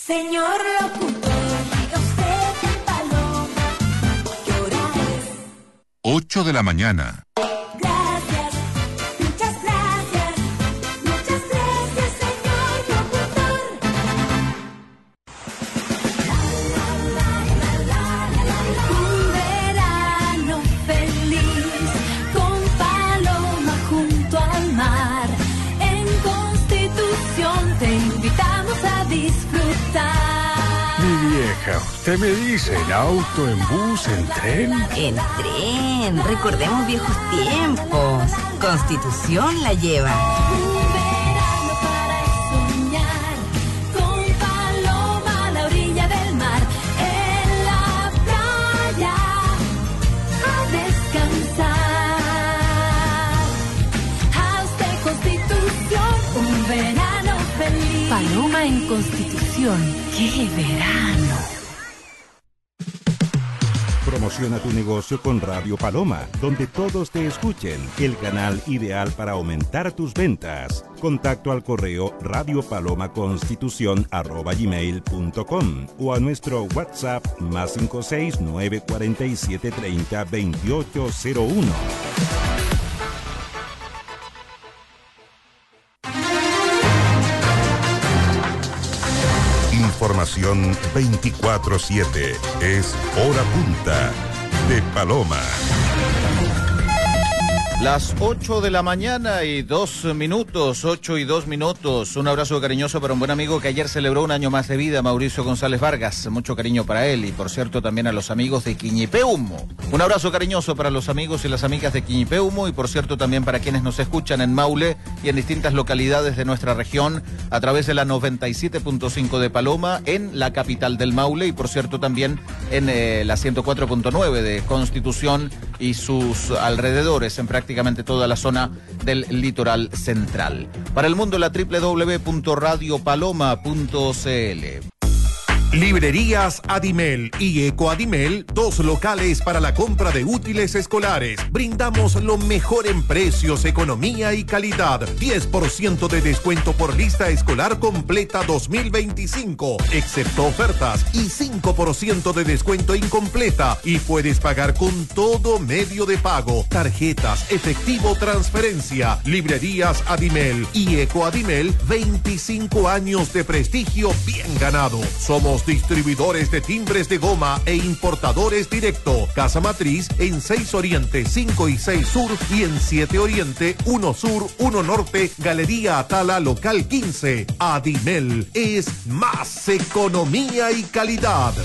Señor locutor, diga usted en Paloma, ¿qué hora es? 8 de la mañana. Gracias, muchas gracias, señor locutor. Un verano feliz con Paloma junto al mar. En Constitución te invitamos a disfrutar. Mi vieja, usted me dice, ¿en auto, en bus, en tren? En tren, recordemos viejos tiempos. Constitución la lleva. Un verano para soñar con Paloma a la orilla del mar. En la playa a descansar. Hasta Constitución, un verano feliz. Paloma en Constitución. ¡Qué verano! Promociona tu negocio con Radio Paloma, donde todos te escuchen. El canal ideal para aumentar tus ventas. Contacto al correo radiopalomaconstitucion@gmail.com o a nuestro WhatsApp +56 947 30 2801. Información 24/7. Es hora punta de Paloma. Las 8 de la mañana y 2 minutos, 8 y 2 minutos. Un abrazo cariñoso para un buen amigo que ayer celebró un año más de vida, Mauricio González Vargas. Mucho cariño para él y, por cierto, también a los amigos de Quiñipeumo. Un abrazo cariñoso para los amigos y las amigas de Quiñipeumo y, por cierto, también para quienes nos escuchan en Maule y en distintas localidades de nuestra región a través de la 97.5 de Paloma en la capital del Maule y, por cierto, también en la 104.9 de Constitución y sus alrededores, en prácticamente toda la zona del litoral central. Para el mundo, la www.radiopaloma.cl. Librerías Adimel y Ecoadimel, 2 locales para la compra de útiles escolares. Brindamos lo mejor en precios, economía y calidad. 10% de descuento por lista escolar completa 2025, excepto ofertas, y 5% de descuento incompleta. Y puedes pagar con todo medio de pago, tarjetas, efectivo, transferencia. Librerías Adimel y Ecoadimel, 25 años de prestigio bien ganado. Somos distribuidores de timbres de goma e importadores directo. Casa Matriz en 6 Oriente, 5 y 6 Sur y en 7 Oriente, 1 Sur, 1 Norte, Galería Atala, local 15. Adimel es más economía y calidad.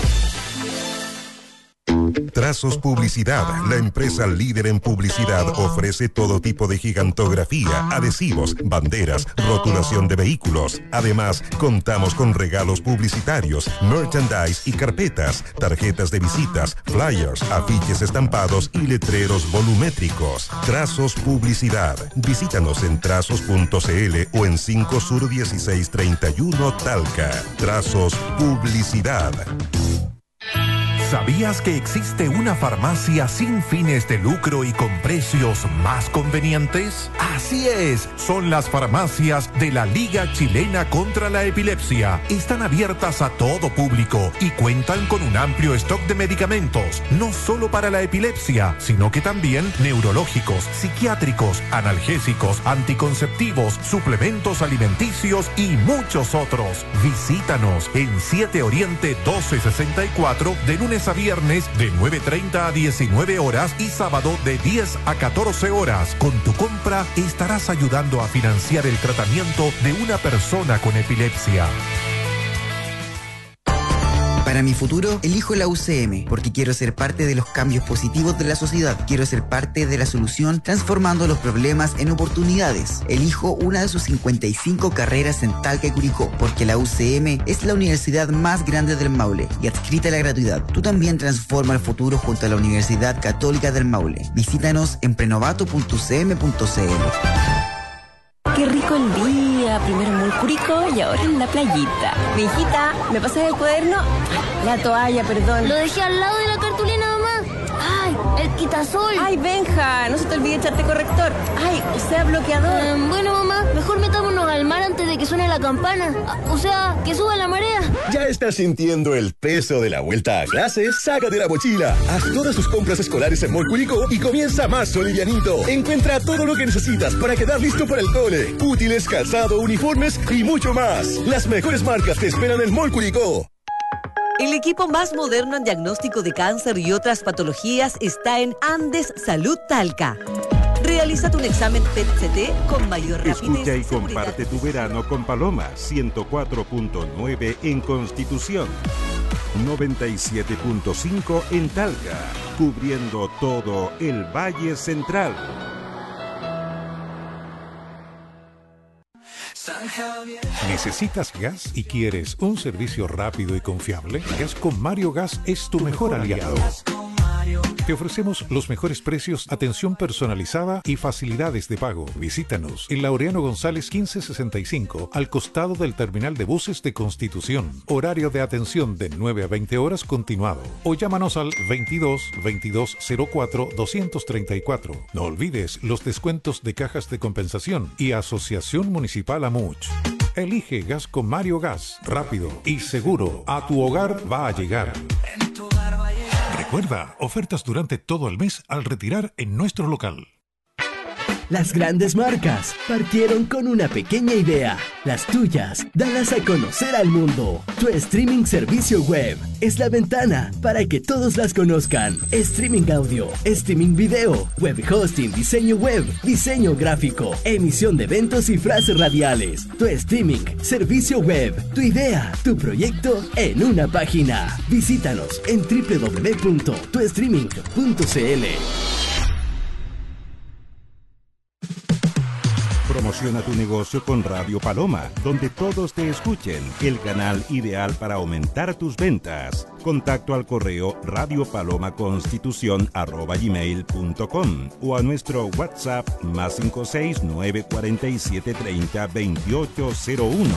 Trazos Publicidad, la empresa líder en publicidad, ofrece todo tipo de gigantografía, adhesivos, banderas, rotulación de vehículos. Además, contamos con regalos publicitarios, merchandise y carpetas, tarjetas de visitas, flyers, afiches estampados y letreros volumétricos. Trazos Publicidad. Visítanos en trazos.cl o en 5 Sur 1631 Talca. Trazos Publicidad. ¿Sabías que existe una farmacia sin fines de lucro y con precios más convenientes? Así es, son las farmacias de la Liga Chilena contra la Epilepsia. Están abiertas a todo público y cuentan con un amplio stock de medicamentos, no solo para la epilepsia, sino que también neurológicos, psiquiátricos, analgésicos, anticonceptivos, suplementos alimenticios y muchos otros. Visítanos en 7 Oriente 1264 de lunes a viernes de 9:30 a 19 horas y sábado de 10 a 14 horas. Con tu compra estarás ayudando a financiar el tratamiento de una persona con epilepsia. Para mi futuro, elijo la UCM, porque quiero ser parte de los cambios positivos de la sociedad. Quiero ser parte de la solución, transformando los problemas en oportunidades. Elijo una de sus 55 carreras en Talca y Curicó, porque la UCM es la universidad más grande del Maule y adscrita a la gratuidad. Tú también transforma el futuro junto a la Universidad Católica del Maule. Visítanos en prenovato.cm.cl. Qué rico el día, primero en Curicó y ahora en la playita. Mi hijita, ¿me pasas el cuaderno? La toalla, perdón. Lo dejé al lado de la cartulina, mamá. ¡Ay, el quitasol! ¡Ay, Benja! No se te olvide echarte corrector. ¡Ay, o sea, bloqueador! Bueno, mamá, mejor metámonos al mar antes de que suene la campana. O sea, que suba la marea. ¿Ya estás sintiendo el peso de la vuelta a clases? Sácate la mochila, haz todas tus compras escolares en Mall Curicó y comienza más solivianito. Encuentra todo lo que necesitas para quedar listo para el cole. Útiles, calzado, uniformes y mucho más. Las mejores marcas te esperan en Mall Curicó. El equipo más moderno en diagnóstico de cáncer y otras patologías está en Andes Salud Talca. Realízate un examen PET-CT con mayor rapidez. Escucha y comparte tu verano con Paloma 104.9 en Constitución, 97.5 en Talca, cubriendo todo el Valle Central. ¿Necesitas gas y quieres un servicio rápido y confiable? Gas con Mario Gas es tu mejor aliado. Te ofrecemos los mejores precios, atención personalizada y facilidades de pago. Visítanos en Laureano González 1565, al costado del terminal de buses de Constitución. Horario de atención de 9 a 20 horas continuado. O llámanos al 22 2204 234. No olvides los descuentos de cajas de compensación y Asociación Municipal Amuch. Elige gas con Mario Gas. Rápido y seguro. A tu hogar va a llegar. Recuerda, ofertas durante todo el mes al retirar en nuestro local. Las grandes marcas partieron con una pequeña idea. Las tuyas, dalas a conocer al mundo. Tu streaming servicio web es la ventana para que todos las conozcan. Streaming audio, streaming video, web hosting, diseño web, diseño gráfico, emisión de eventos y frases radiales. Tu streaming servicio web, tu idea, tu proyecto en una página. Visítanos en www.tuestreaming.cl. Promociona tu negocio con Radio Paloma, donde todos te escuchen. El canal ideal para aumentar tus ventas. Contacto al correo radiopalomaconstitucion@gmail.com o a nuestro WhatsApp +56 947 30 2801.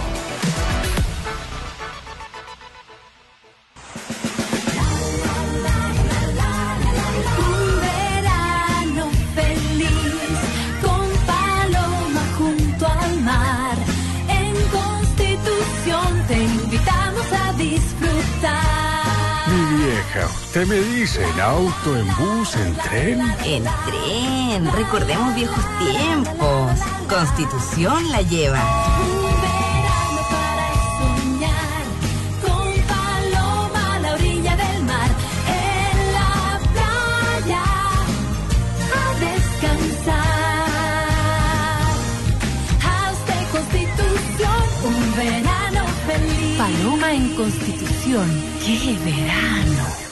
¿Usted me dice en auto, en bus, en tren? En tren, recordemos viejos tiempos. Constitución la lleva. Un verano para soñar, con Paloma a la orilla del mar, en la playa a descansar. Hasta Constitución, un verano feliz. Paloma en Constitución, ¡qué verano!